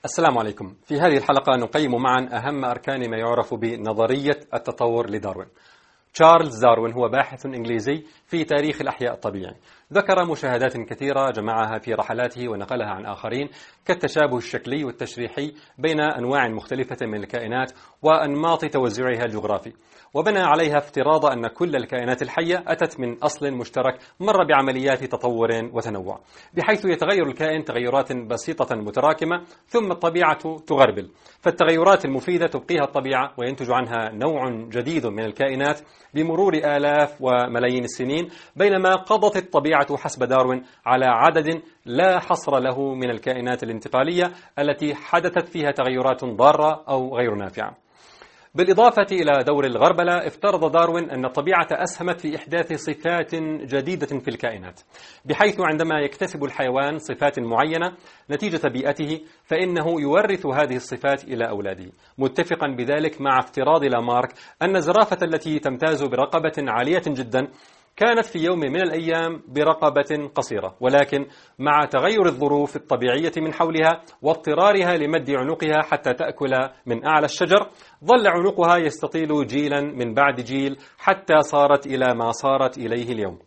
السلام عليكم. في هذه الحلقة نقيم معا أهم أركان ما يعرف بنظرية التطور لداروين. تشارلز داروين هو باحث إنجليزي في تاريخ الأحياء الطبيعي، ذكر مشاهدات كثيرة جمعها في رحلاته ونقلها عن آخرين كالتشابه الشكلي والتشريحي بين أنواع مختلفة من الكائنات وأنماط توزعها الجغرافي، وبنى عليها افتراض أن كل الكائنات الحية أتت من أصل مشترك مر بعمليات تطور وتنوع، بحيث يتغير الكائن تغيرات بسيطة متراكمة ثم الطبيعة تغربل، فالتغيرات المفيدة تبقيها الطبيعة وينتج عنها نوع جديد من الكائنات بمرور آلاف وملايين السنين، بينما قضت الطبيعة حسب داروين على عدد لا حصر له من الكائنات الانتقالية التي حدثت فيها تغيرات ضارة أو غير نافعة. بالإضافة إلى دور الغربلة، افترض داروين أن الطبيعة أسهمت في إحداث صفات جديدة في الكائنات، بحيث عندما يكتسب الحيوان صفات معينة نتيجة بيئته فإنه يورث هذه الصفات إلى أولاده، متفقا بذلك مع افتراض لامارك أن الزرافة التي تمتاز برقبة عالية جدا كانت في يوم من الأيام برقبة قصيرة، ولكن مع تغير الظروف الطبيعية من حولها واضطرارها لمد عنقها حتى تأكل من أعلى الشجر، ظل عنقها يستطيل جيلا من بعد جيل حتى صارت إلى ما صارت إليه اليوم.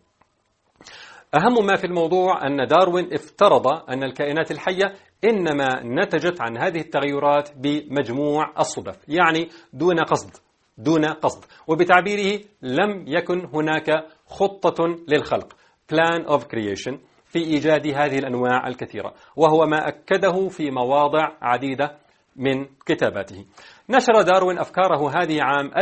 أهم ما في الموضوع أن داروين افترض أن الكائنات الحية إنما نتجت عن هذه التغيرات بمجموع الصدف، يعني دون قصد، وبتعبيره لم يكن هناك خطة للخلق plan of creation في إيجاد هذه الأنواع الكثيرة، وهو ما أكده في مواضع عديدة من كتاباته. نشر داروين أفكاره هذه عام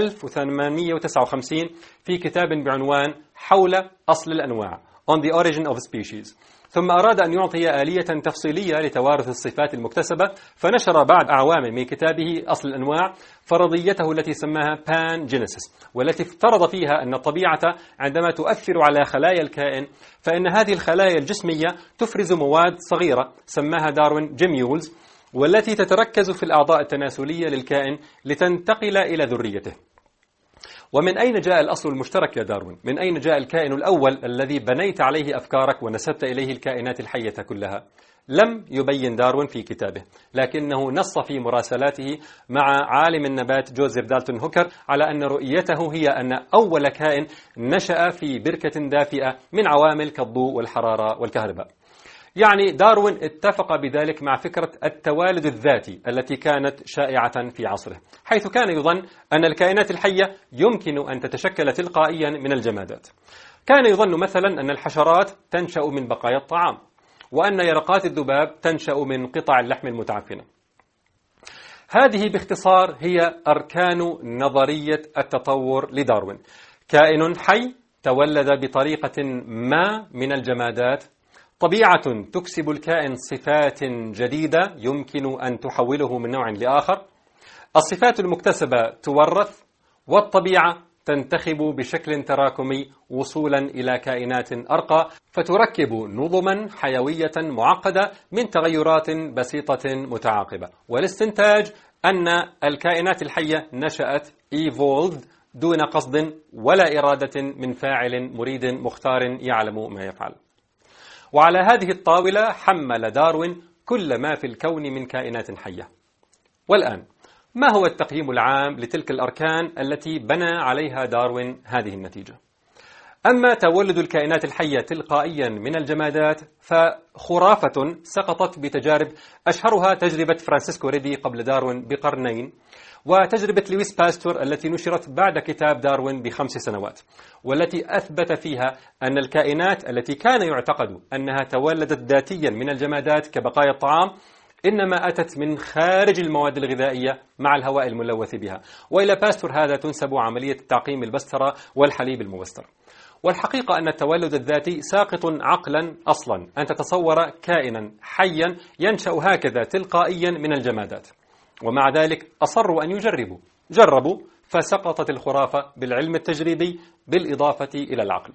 1859 في كتاب بعنوان حول أصل الأنواع On the Origin of Species، ثم أراد أن يعطي آلية تفصيلية لتوارث الصفات المكتسبة، فنشر بعد أعوام من كتابه أصل الأنواع فرضيته التي سماها Pangenesis، والتي افترض فيها أن الطبيعة عندما تؤثر على خلايا الكائن فإن هذه الخلايا الجسمية تفرز مواد صغيرة سماها داروين جيميولز، والتي تتركز في الأعضاء التناسلية للكائن لتنتقل إلى ذريته. ومن أين جاء الأصل المشترك يا داروين؟ من أين جاء الكائن الأول الذي بنيت عليه أفكارك ونسبت إليه الكائنات الحية كلها؟ لم يبين داروين في كتابه، لكنه نص في مراسلاته مع عالم النبات جوزيف دالتون هوكر على أن رؤيته هي أن أول كائن نشأ في بركة دافئة من عوامل كالضوء والحرارة والكهرباء. يعني داروين اتفق بذلك مع فكرة التوالد الذاتي التي كانت شائعة في عصره، حيث كان يظن أن الكائنات الحية يمكن أن تتشكل تلقائيا من الجمادات. كان يظن مثلا أن الحشرات تنشأ من بقايا الطعام، وأن يرقات الذباب تنشأ من قطع اللحم المتعفنة. هذه باختصار هي أركان نظرية التطور لداروين. كائن حي تولد بطريقة ما من الجمادات، طبيعة تكسب الكائن صفات جديدة يمكن أن تحوله من نوع لآخر، الصفات المكتسبة تورث، والطبيعة تنتخب بشكل تراكمي وصولا إلى كائنات أرقى فتركب نظما حيوية معقدة من تغيرات بسيطة متعاقبة، والاستنتاج أن الكائنات الحية نشأت evolved دون قصد ولا إرادة من فاعل مريد مختار يعلم ما يفعل. وعلى هذه الطاولة حمل داروين كل ما في الكون من كائنات حية. والآن ما هو التقييم العام لتلك الأركان التي بنى عليها داروين هذه النتيجة؟ أما تولد الكائنات الحية تلقائيا من الجمادات فخرافة سقطت بتجارب، أشهرها تجربة فرانسيسكو ريدي قبل داروين بقرنين، وتجربة لويس باستور التي نشرت بعد كتاب داروين ب5 سنوات، والتي أثبت فيها أن الكائنات التي كان يعتقد أنها تولدت ذاتيا من الجمادات كبقايا الطعام إنما أتت من خارج المواد الغذائية مع الهواء الملوث بها. وإلى باستور هذا تنسب عملية تعقيم البسترة والحليب المبستر. والحقيقة أن التولد الذاتي ساقط عقلا أصلا، أن تتصور كائنا حيا ينشأ هكذا تلقائيا من الجمادات، ومع ذلك أصروا أن جربوا فسقطت الخرافة بالعلم التجريبي بالإضافة إلى العقل.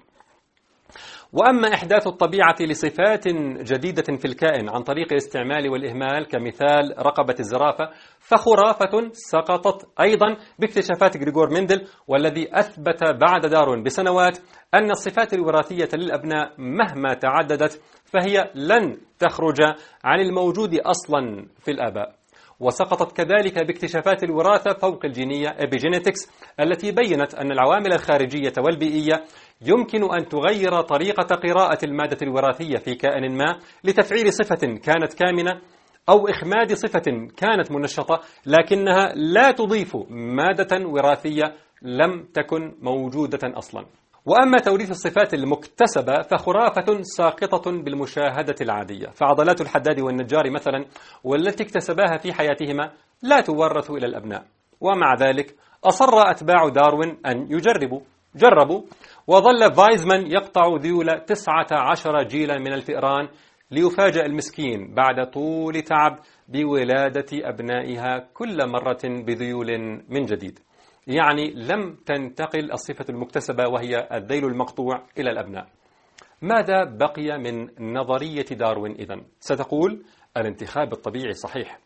وأما إحداث الطبيعة لصفات جديدة في الكائن عن طريق الاستعمال والإهمال كمثال رقبة الزرافة فخرافة سقطت أيضا باكتشافات غريغور مندل، والذي أثبت بعد داروين بسنوات أن الصفات الوراثية للأبناء مهما تعددت فهي لن تخرج عن الموجود أصلا في الآباء. وسقطت كذلك باكتشافات الوراثة فوق الجينية epigenetics التي بيّنت أن العوامل الخارجية والبيئية يمكن أن تغير طريقة قراءة المادة الوراثية في كائن ما لتفعيل صفة كانت كامنة أو إخماد صفة كانت منشطة، لكنها لا تضيف مادة وراثية لم تكن موجودة أصلا. وأما توريث الصفات المكتسبة فخرافة ساقطة بالمشاهدة العادية، فعضلات الحداد والنجار مثلا والتي اكتسباها في حياتهما لا تورث إلى الأبناء. ومع ذلك أصر أتباع داروين أن جربوا وظل فايزمان يقطع ذيول 19 جيلا من الفئران ليفاجأ المسكين بعد طول تعب بولادة أبنائها كل مرة بذيول من جديد. يعني لم تنتقل الصفة المكتسبة وهي الذيل المقطوع إلى الأبناء. ماذا بقي من نظرية داروين إذن؟ ستقول الانتخاب الطبيعي صحيح.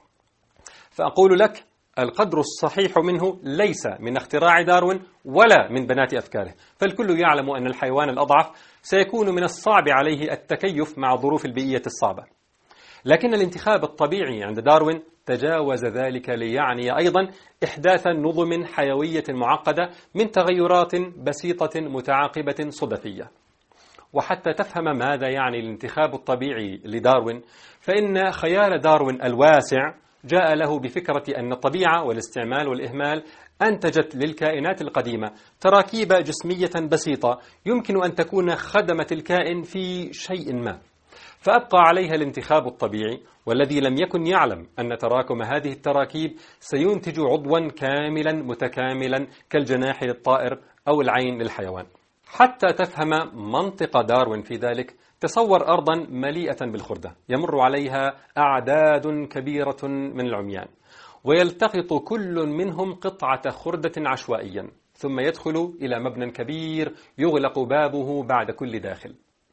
فأقول لك القدر الصحيح منه ليس من اختراع داروين ولا من بنات أفكاره، فالكل يعلم أن الحيوان الأضعف سيكون من الصعب عليه التكيف مع الظروف البيئية الصعبة. لكن الانتخاب الطبيعي عند داروين تجاوز ذلك ليعني أيضا إحداث نظم حيوية معقدة من تغيرات بسيطة متعاقبة صدفية. وحتى تفهم ماذا يعني الانتخاب الطبيعي لداروين، فإن خيال داروين الواسع جاء له بفكرة أن الطبيعة والاستعمال والإهمال أنتجت للكائنات القديمة تراكيب جسمية بسيطة يمكن أن تكون خدمت الكائن في شيء ما، فأبقى عليها الانتخاب الطبيعي، والذي لم يكن يعلم أن تراكم هذه التراكيب سينتج عضوا كاملا متكاملا كالجناح للطائر أو العين للحيوان. حتى تفهم منطق داروين في ذلك، تصور أرضا مليئة بالخردة يمر عليها أعداد كبيرة من العميان، ويلتقط كل منهم قطعة خردة عشوائيا، ثم يدخل إلى مبنى كبير يغلق بابه بعد كل داخل.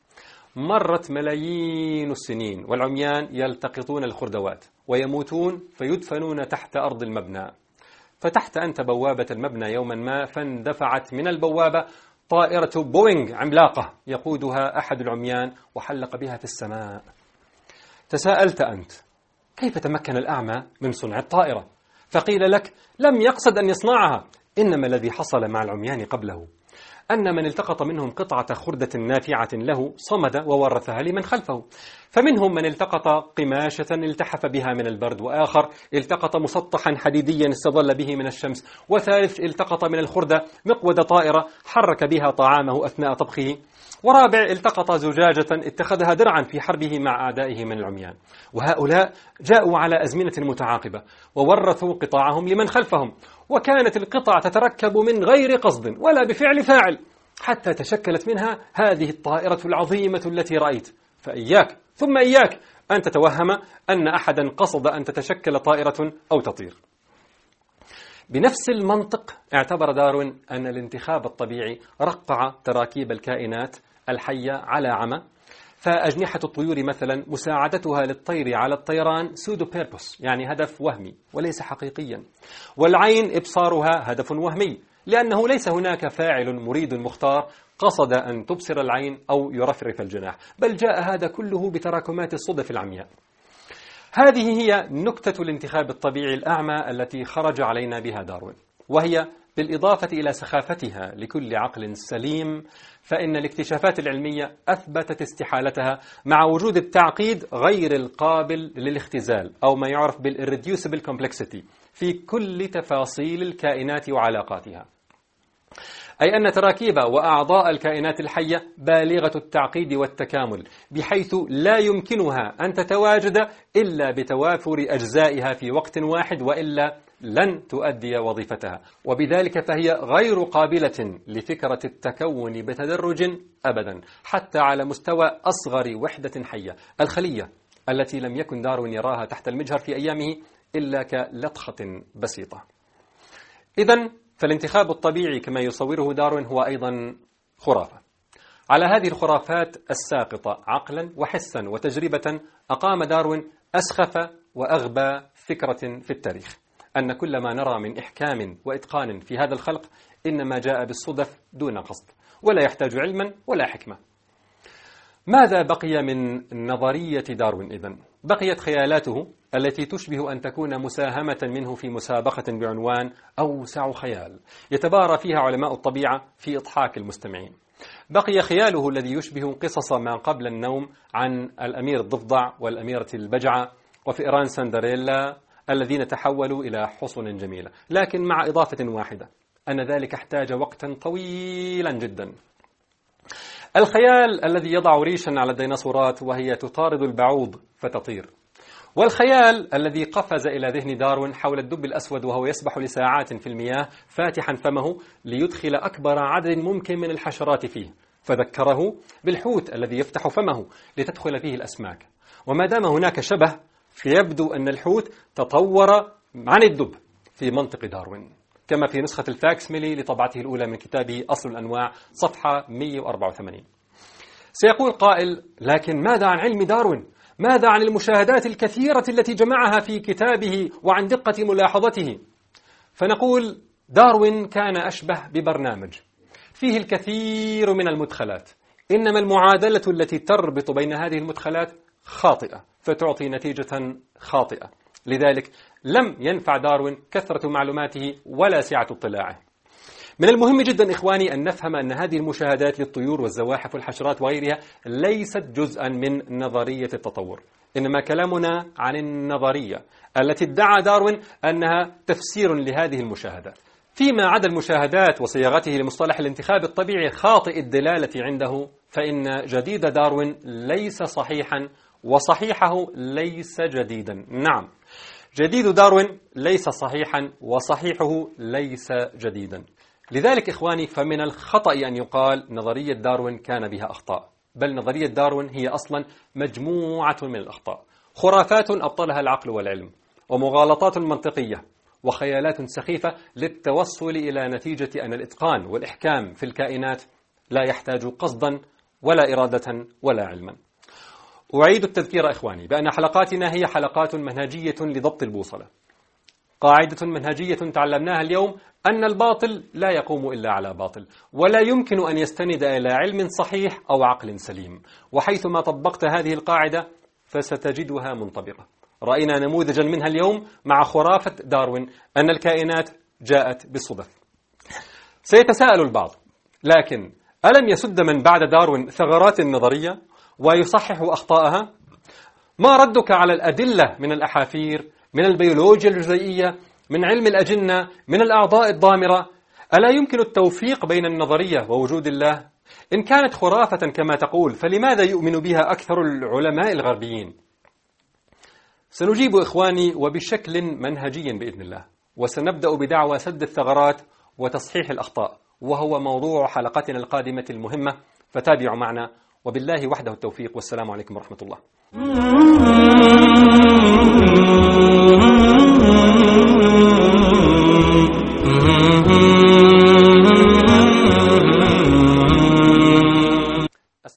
مرت ملايين السنين والعميان يلتقطون الخردوات ويموتون فيدفنون تحت أرض المبنى. فتحت أنت بوابة المبنى يوما ما، فاندفعت من البوابة طائرة بوينغ عملاقة يقودها أحد العميان وحلق بها في السماء. تساءلت أنت كيف تمكن الأعمى من صنع الطائرة؟ فقيل لك لم يقصد أن يصنعها، إنما الذي حصل مع العميان قبله أن من التقط منهم قطعة خردة نافعة له صمد وورثها لمن خلفه، فمنهم من التقط قماشة التحف بها من البرد، وآخر التقط مسطحا حديديا استظل به من الشمس، وثالث التقط من الخردة مقود طائرة حرك بها طعامه أثناء طبخه، ورابع التقط زجاجة اتخذها درعا في حربه مع أعدائه من العميان. وهؤلاء جاءوا على أزمنة متعاقبة وورثوا قطاعهم لمن خلفهم، وكانت القطع تتركب من غير قصد ولا بفعل فاعل حتى تشكلت منها هذه الطائرة العظيمة التي رأيت. فإياك ثم إياك أن تتوهم أن أحدا قصد أن تتشكل طائرة أو تطير. بنفس المنطق اعتبر داروين أن الانتخاب الطبيعي رقع تراكيب الكائنات الحية على عمى، فأجنحة الطيور مثلا مساعدتها للطير على الطيران سودو بيربوس، يعني هدف وهمي وليس حقيقيا، والعين إبصارها هدف وهمي لأنه ليس هناك فاعل مريد مختار قصد أن تبصر العين أو يرفرف الجناح، بل جاء هذا كله بتراكمات الصدف العمياء. هذه هي نكتة الانتخاب الطبيعي الأعمى التي خرج علينا بها داروين، وهي بالإضافة إلى سخافتها لكل عقل سليم، فإن الاكتشافات العلمية أثبتت استحالتها مع وجود التعقيد غير القابل للاختزال أو ما يعرف بالirreducible complexity في كل تفاصيل الكائنات وعلاقاتها، أي أن تراكيب وأعضاء الكائنات الحية بالغة التعقيد والتكامل، بحيث لا يمكنها أن تتواجد إلا بتوافر أجزائها في وقت واحد، وإلا لن تؤدي وظيفتها، وبذلك فهي غير قابلة لفكرة التكون بتدرج أبدا، حتى على مستوى أصغر وحدة حية، الخلية التي لم يكن داروين يراها تحت المجهر في أيامه إلا كلطخة بسيطة. إذن فالانتخاب الطبيعي كما يصوره داروين هو أيضا خرافة. على هذه الخرافات الساقطة عقلا وحسا وتجربة أقام داروين أسخف وأغبى فكرة في التاريخ، أن كل ما نرى من إحكام وإتقان في هذا الخلق إنما جاء بالصدف دون قصد، ولا يحتاج علما ولا حكمة. ماذا بقي من نظرية داروين إذن؟ بقيت خيالاته التي تشبه أن تكون مساهمة منه في مسابقة بعنوان أوسع خيال يتبارى فيها علماء الطبيعة في إضحاك المستمعين. بقي خياله الذي يشبه قصص ما قبل النوم عن الأمير الضفدع والأميرة البجعة وفئران سندريلا الذين تحولوا إلى حصن جميلة، لكن مع إضافة واحدة أن ذلك احتاج وقتا طويلا جدا. الخيال الذي يضع ريشا على الديناصورات وهي تطارد البعوض فتطير، والخيال الذي قفز إلى ذهن داروين حول الدب الأسود وهو يسبح لساعات في المياه فاتحا فمه ليدخل أكبر عدد ممكن من الحشرات فيه، فذكره بالحوت الذي يفتح فمه لتدخل فيه الأسماك. وما دام هناك شبه فيبدو أن الحوت تطور عن الدب في منطق داروين، كما في نسخة الفاكسميلي لطبعته الأولى من كتابه أصل الأنواع صفحة 184. سيقول قائل: لكن ماذا عن علم داروين؟ ماذا عن المشاهدات الكثيرة التي جمعها في كتابه وعن دقة ملاحظته؟ فنقول: داروين كان أشبه ببرنامج فيه الكثير من المدخلات، إنما المعادلة التي تربط بين هذه المدخلات خاطئة فتعطي نتيجة خاطئة. لذلك لم ينفع داروين كثرة معلوماته ولا سعة اطلاعه. من المهم جدا إخواني أن نفهم أن هذه المشاهدات للطيور والزواحف والحشرات وغيرها ليست جزءا من نظرية التطور، إنما كلامنا عن النظرية التي ادعى داروين أنها تفسير لهذه المشاهدات. فيما عدا المشاهدات وصياغته لمصطلح الانتخاب الطبيعي خاطئ الدلالة عنده، فإن جديد داروين ليس صحيحا وصحيحه ليس جديدا. نعم، جديد داروين ليس صحيحا وصحيحه ليس جديدا. لذلك إخواني فمن الخطأ أن يقال نظرية داروين كان بها أخطاء، بل نظرية داروين هي أصلا مجموعة من الأخطاء، خرافات أبطلها العقل والعلم، ومغالطات منطقية، وخيالات سخيفة للتوصل إلى نتيجة أن الإتقان والإحكام في الكائنات لا يحتاج قصدا ولا إرادة ولا علما. أعيد التذكير إخواني بأن حلقاتنا هي حلقات منهجية لضبط البوصلة. قاعدة منهجية تعلمناها اليوم أن الباطل لا يقوم إلا على باطل، ولا يمكن أن يستند إلى علم صحيح أو عقل سليم، وحيثما طبقت هذه القاعدة فستجدها منطبقة. رأينا نموذجا منها اليوم مع خرافة داروين أن الكائنات جاءت بالصدف. سيتساءل البعض: لكن ألم يسد من بعد داروين ثغرات النظرية ويصحح أخطاءها؟ ما ردك على الأدلة من الأحافير، من البيولوجيا الجزيئية، من علم الأجنة، من الأعضاء الضامرة؟ ألا يمكن التوفيق بين النظرية ووجود الله؟ إن كانت خرافة كما تقول فلماذا يؤمن بها أكثر العلماء الغربيين؟ سنجيب إخواني وبشكل منهجي بإذن الله، وسنبدأ بدعوى سد الثغرات وتصحيح الأخطاء، وهو موضوع حلقتنا القادمة المهمة، فتابعوا معنا، وبالله وحده التوفيق، والسلام عليكم ورحمة الله.